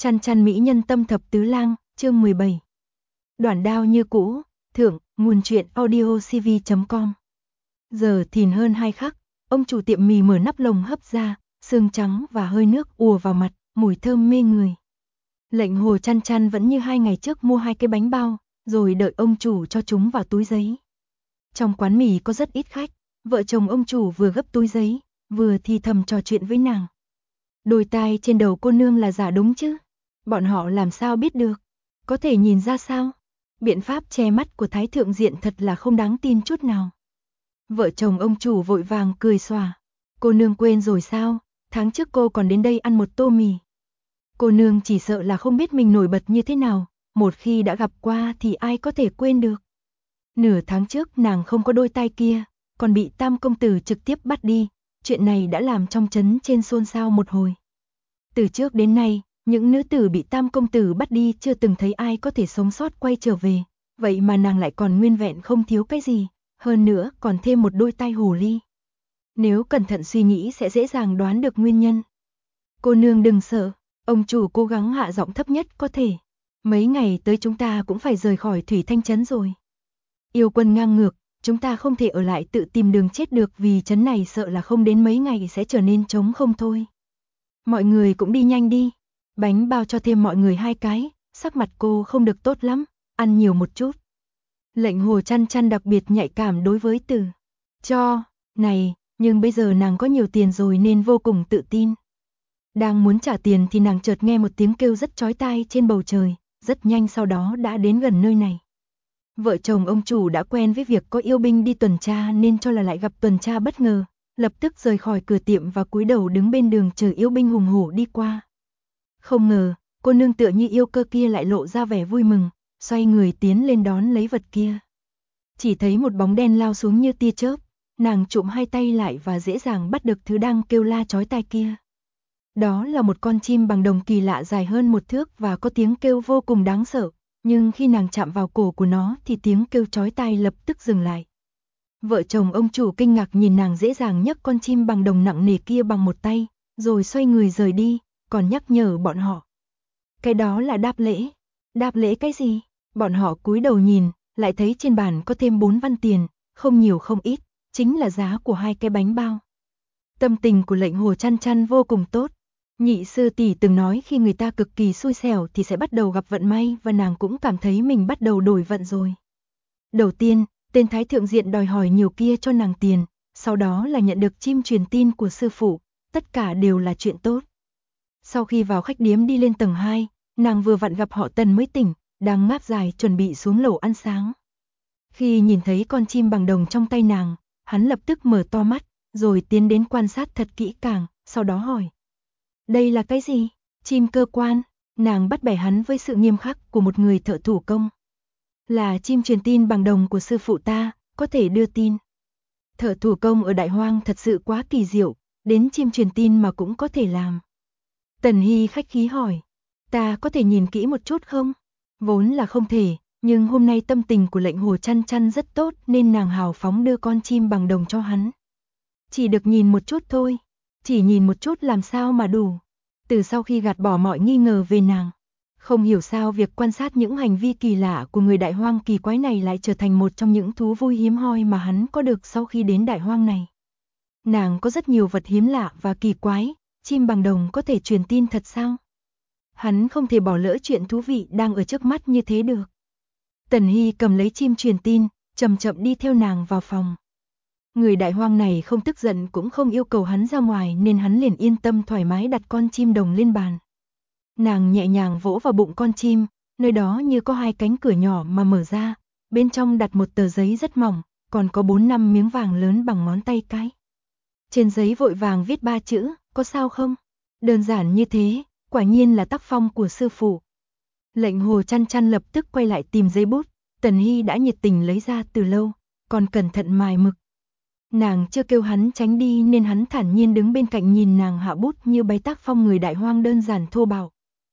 Chăn chăn mỹ nhân tâm thập tứ lang, chương 17. Đoản đao như cũ, thượng, nguồn truyện audiocv.com. Giờ thìn hơn 2 khắc, ông chủ tiệm mì mở nắp lồng hấp ra, xương trắng và hơi nước ùa vào mặt, mùi thơm mê người. Lệnh Hồ Chăn chăn vẫn như 2 ngày trước mua 2 cái bánh bao, rồi đợi ông chủ cho chúng vào túi giấy. Trong quán mì có rất ít khách, vợ chồng ông chủ vừa gấp túi giấy, vừa thì thầm trò chuyện với nàng. Đôi tai trên đầu cô nương là giả đúng chứ? Bọn họ làm sao biết được? Có thể nhìn ra sao? Biện pháp che mắt của Thái Thượng Diện thật là không đáng tin chút nào. Vợ chồng ông chủ vội vàng cười xòa. Cô nương quên rồi sao? Tháng trước cô còn đến đây ăn một tô mì. Cô nương chỉ sợ là không biết mình nổi bật như thế nào, một khi đã gặp qua thì ai có thể quên được. Nửa tháng trước nàng không có đôi tai kia, còn bị Tam công tử trực tiếp bắt đi, chuyện này đã làm trong trấn trên xôn xao một hồi. Từ trước đến nay, những nữ tử bị Tam công tử bắt đi chưa từng thấy ai có thể sống sót quay trở về, vậy mà nàng lại còn nguyên vẹn không thiếu cái gì, hơn nữa còn thêm một đôi tai hồ ly. Nếu cẩn thận suy nghĩ sẽ dễ dàng đoán được nguyên nhân. Cô nương đừng sợ, ông chủ cố gắng hạ giọng thấp nhất có thể. Mấy ngày tới chúng ta cũng phải rời khỏi Thủy Thanh trấn rồi. Yêu quân ngang ngược, chúng ta không thể ở lại tự tìm đường chết được vì trấn này sợ là không đến mấy ngày sẽ trở nên trống không thôi. Mọi người cũng đi nhanh đi. Bánh bao cho thêm mọi người 2 cái, sắc mặt cô không được tốt lắm, ăn nhiều một chút. Lệnh Hồ Chăn chăn đặc biệt nhạy cảm đối với từ cho này, nhưng bây giờ nàng có nhiều tiền rồi nên vô cùng tự tin. Đang muốn trả tiền thì nàng chợt nghe một tiếng kêu rất chói tai trên bầu trời, rất nhanh sau đó đã đến gần nơi này. Vợ chồng ông chủ đã quen với việc có yêu binh đi tuần tra nên cho là lại gặp tuần tra bất ngờ, lập tức rời khỏi cửa tiệm và cúi đầu đứng bên đường chờ yêu binh hùng hổ đi qua. Không ngờ, cô nương tựa như yêu cơ kia lại lộ ra vẻ vui mừng, xoay người tiến lên đón lấy vật kia. Chỉ thấy một bóng đen lao xuống như tia chớp, nàng trụm 2 tay lại và dễ dàng bắt được thứ đang kêu la chói tai kia. Đó là một con chim bằng đồng kỳ lạ dài hơn 1 thước và có tiếng kêu vô cùng đáng sợ, nhưng khi nàng chạm vào cổ của nó thì tiếng kêu chói tai lập tức dừng lại. Vợ chồng ông chủ kinh ngạc nhìn nàng dễ dàng nhấc con chim bằng đồng nặng nề kia bằng một tay, rồi xoay người rời đi, còn nhắc nhở bọn họ. Cái đó là đáp lễ. Đáp lễ cái gì? Bọn họ cúi đầu nhìn, lại thấy trên bàn có thêm 4 văn tiền, không nhiều không ít, chính là giá của 2 cái bánh bao. Tâm tình của Lệnh Hồ Chăn chăn vô cùng tốt. Nhị sư tỷ từng nói khi người ta cực kỳ xui xẻo thì sẽ bắt đầu gặp vận may và nàng cũng cảm thấy mình bắt đầu đổi vận rồi. Đầu tiên, tên Thái Thượng Diện đòi hỏi nhiều kia cho nàng tiền, sau đó là nhận được chim truyền tin của sư phụ, tất cả đều là chuyện tốt. Sau khi vào khách điếm đi lên tầng 2, nàng vừa vặn gặp họ Tần mới tỉnh, đang ngáp dài chuẩn bị xuống lầu ăn sáng. Khi nhìn thấy con chim bằng đồng trong tay nàng, hắn lập tức mở to mắt, rồi tiến đến quan sát thật kỹ càng, sau đó hỏi. Đây là cái gì? Chim cơ quan, nàng bắt bẻ hắn với sự nghiêm khắc của một người thợ thủ công. Là chim truyền tin bằng đồng của sư phụ ta, có thể đưa tin. Thợ thủ công ở Đại Hoang thật sự quá kỳ diệu, đến chim truyền tin mà cũng có thể làm. Tần Hy khách khí hỏi, ta có thể nhìn kỹ một chút không? Vốn là không thể, nhưng hôm nay tâm tình của Lệnh Hồ Chăn chăn rất tốt nên nàng hào phóng đưa con chim bằng đồng cho hắn. Chỉ được nhìn một chút thôi, chỉ nhìn một chút làm sao mà đủ. Từ sau khi gạt bỏ mọi nghi ngờ về nàng, không hiểu sao việc quan sát những hành vi kỳ lạ của người Đại Hoang kỳ quái này lại trở thành một trong những thú vui hiếm hoi mà hắn có được sau khi đến Đại Hoang này. Nàng có rất nhiều vật hiếm lạ và kỳ quái, chim bằng đồng có thể truyền tin thật sao? Hắn không thể bỏ lỡ chuyện thú vị đang ở trước mắt như thế được. Tần Hy cầm lấy chim truyền tin, chậm chậm đi theo nàng vào phòng. Người Đại Hoang này không tức giận cũng không yêu cầu hắn ra ngoài nên hắn liền yên tâm thoải mái đặt con chim đồng lên bàn. Nàng nhẹ nhàng vỗ vào bụng con chim, nơi đó như có 2 cánh cửa nhỏ mà mở ra, bên trong đặt một tờ giấy rất mỏng, còn có 4-5 miếng vàng lớn bằng ngón tay cái. Trên giấy vội vàng viết 3 chữ, có sao không? Đơn giản như thế, quả nhiên là tác phong của sư phụ. Lệnh Hồ Chăn chăn lập tức quay lại tìm giấy bút, Tần Hy đã nhiệt tình lấy ra từ lâu, còn cẩn thận mài mực. Nàng chưa kêu hắn tránh đi nên hắn thản nhiên đứng bên cạnh nhìn nàng hạ bút như bày tác phong người Đại Hoang đơn giản thô bạo.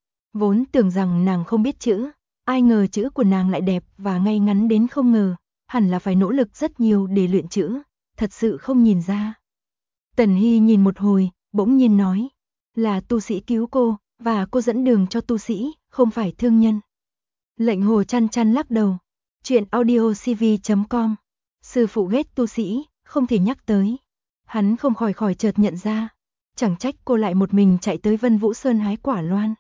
Vốn tưởng rằng nàng không biết chữ, ai ngờ chữ của nàng lại đẹp và ngay ngắn đến không ngờ, hẳn là phải nỗ lực rất nhiều để luyện chữ, thật sự không nhìn ra. Tần Hy nhìn một hồi, bỗng nhiên nói, là tu sĩ cứu cô, và cô dẫn đường cho tu sĩ, không phải thương nhân. Lệnh Hồ chăn chăn lắc đầu. Chuyện audiocv.com. Sư phụ ghét tu sĩ, không thể nhắc tới. Hắn không khỏi chợt nhận ra. Chẳng trách cô lại một mình chạy tới Vân Vũ Sơn hái quả loan.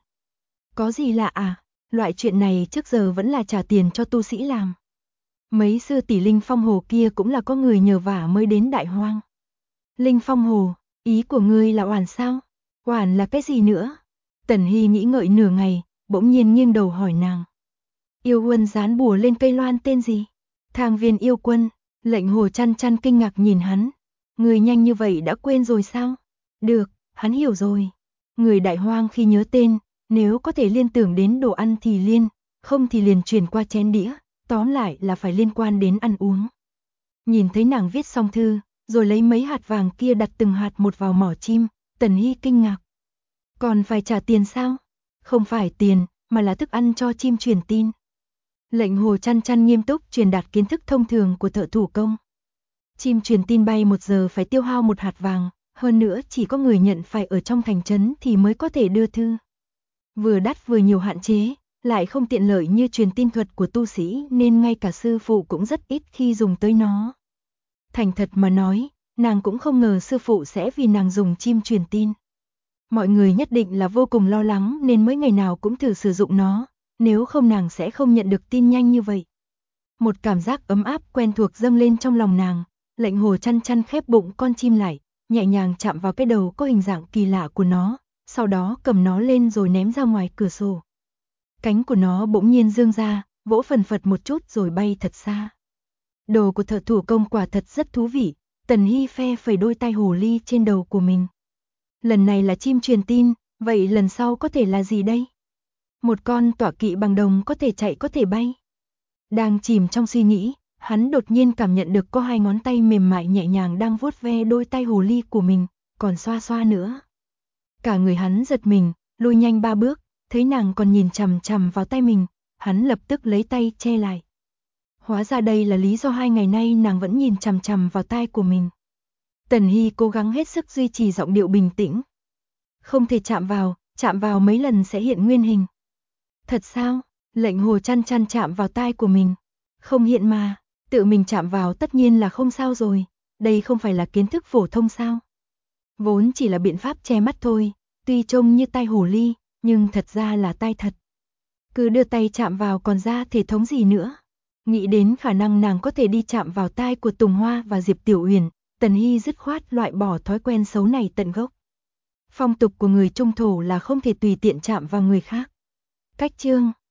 Có gì lạ à? Loại chuyện này trước giờ vẫn là trả tiền cho tu sĩ làm. Mấy sư tỷ Linh Phong Hồ kia cũng là có người nhờ vả mới đến Đại Hoang. Linh Phong Hồ, ý của ngươi là oản sao? Oản là cái gì nữa? Tần Hy nghĩ ngợi nửa ngày, bỗng nhiên nghiêng đầu hỏi nàng. Yêu quân dán bùa lên cây loan tên gì? Thang Viên yêu quân. Lệnh Hồ chăn chăn kinh ngạc nhìn hắn. Người nhanh như vậy đã quên rồi sao? Được, hắn hiểu rồi. Người Đại Hoang khi nhớ tên, nếu có thể liên tưởng đến đồ ăn thì liên, không thì liền chuyển qua chén đĩa, tóm lại là phải liên quan đến ăn uống. Nhìn thấy nàng viết xong thư, rồi lấy mấy hạt vàng kia đặt từng hạt một vào mỏ chim, Tần Hy kinh ngạc. Còn phải trả tiền sao? Không phải tiền, mà là thức ăn cho chim truyền tin. Lệnh Hồ chăn chăn nghiêm túc truyền đạt kiến thức thông thường của thợ thủ công. Chim truyền tin bay 1 giờ phải tiêu hao 1 hạt vàng, hơn nữa chỉ có người nhận phải ở trong thành trấn thì mới có thể đưa thư. Vừa đắt vừa nhiều hạn chế, lại không tiện lợi như truyền tin thuật của tu sĩ nên ngay cả sư phụ cũng rất ít khi dùng tới nó. Thành thật mà nói, nàng cũng không ngờ sư phụ sẽ vì nàng dùng chim truyền tin. Mọi người nhất định là vô cùng lo lắng nên mới ngày nào cũng thử sử dụng nó, nếu không nàng sẽ không nhận được tin nhanh như vậy. Một cảm giác ấm áp quen thuộc dâng lên trong lòng nàng, Lệnh Hồ chăn chăn khép bụng con chim lại, nhẹ nhàng chạm vào cái đầu có hình dạng kỳ lạ của nó, sau đó cầm nó lên rồi ném ra ngoài cửa sổ. Cánh của nó bỗng nhiên dương ra, vỗ phần phật một chút rồi bay thật xa. Đồ của thợ thủ công quả thật rất thú vị, Tần Hy phe phẩy đôi tai hồ ly trên đầu của mình. Lần này là chim truyền tin, vậy lần sau có thể là gì đây? Một con tọa kỵ bằng đồng có thể chạy có thể bay. Đang chìm trong suy nghĩ, hắn đột nhiên cảm nhận được có 2 ngón tay mềm mại nhẹ nhàng đang vuốt ve đôi tai hồ ly của mình, còn xoa xoa nữa. Cả người hắn giật mình, lùi nhanh 3 bước, thấy nàng còn nhìn chằm chằm vào tay mình, hắn lập tức lấy tay che lại. Hóa ra đây là lý do 2 ngày nay nàng vẫn nhìn chằm chằm vào tai của mình. Tần Hy cố gắng hết sức duy trì giọng điệu bình tĩnh. Không thể chạm vào mấy lần sẽ hiện nguyên hình. Thật sao? Lệnh Hồ chăn chăn chạm vào tai của mình. Không hiện mà, tự mình chạm vào tất nhiên là không sao rồi, đây không phải là kiến thức phổ thông sao? Vốn chỉ là biện pháp che mắt thôi, tuy trông như tai hồ ly, nhưng thật ra là tai thật. Cứ đưa tay chạm vào còn ra thể thống gì nữa. Nghĩ đến khả năng nàng có thể đi chạm vào tai của Tùng Hoa và Diệp Tiểu Uyển, Tần Hy dứt khoát loại bỏ thói quen xấu này tận gốc. Phong tục của người Trung Thổ là không thể tùy tiện chạm vào người khác. Cách chương